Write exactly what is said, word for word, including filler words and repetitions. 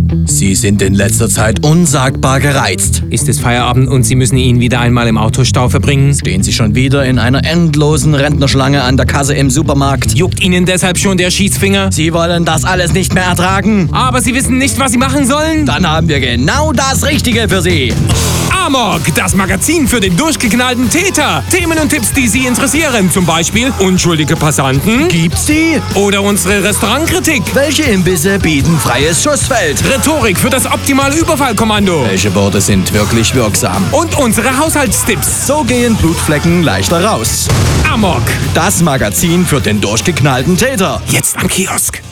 Sie sind in letzter Zeit unsagbar gereizt. Ist es Feierabend und Sie müssen ihn wieder einmal im Autostau verbringen? Stehen Sie schon wieder in einer endlosen Rentnerschlange an der Kasse im Supermarkt? Juckt Ihnen deshalb schon der Schießfinger? Sie wollen das alles nicht mehr ertragen? Aber Sie wissen nicht, was Sie machen sollen? Dann haben wir genau das Richtige für Sie. Amok, das Magazin für den durchgeknallten Täter. Themen und Tipps, die Sie interessieren. Zum Beispiel unschuldige Passanten. Gibt's die? Oder unsere Restaurantkritik. Welche Imbisse bieten freies Schussfeld? Rhetorik für das optimale Überfallkommando. Welche Worte sind wirklich wirksam? Und unsere Haushaltstipps. So gehen Blutflecken leichter raus. Amok, Das Magazin für den durchgeknallten Täter. jetzt am Kiosk.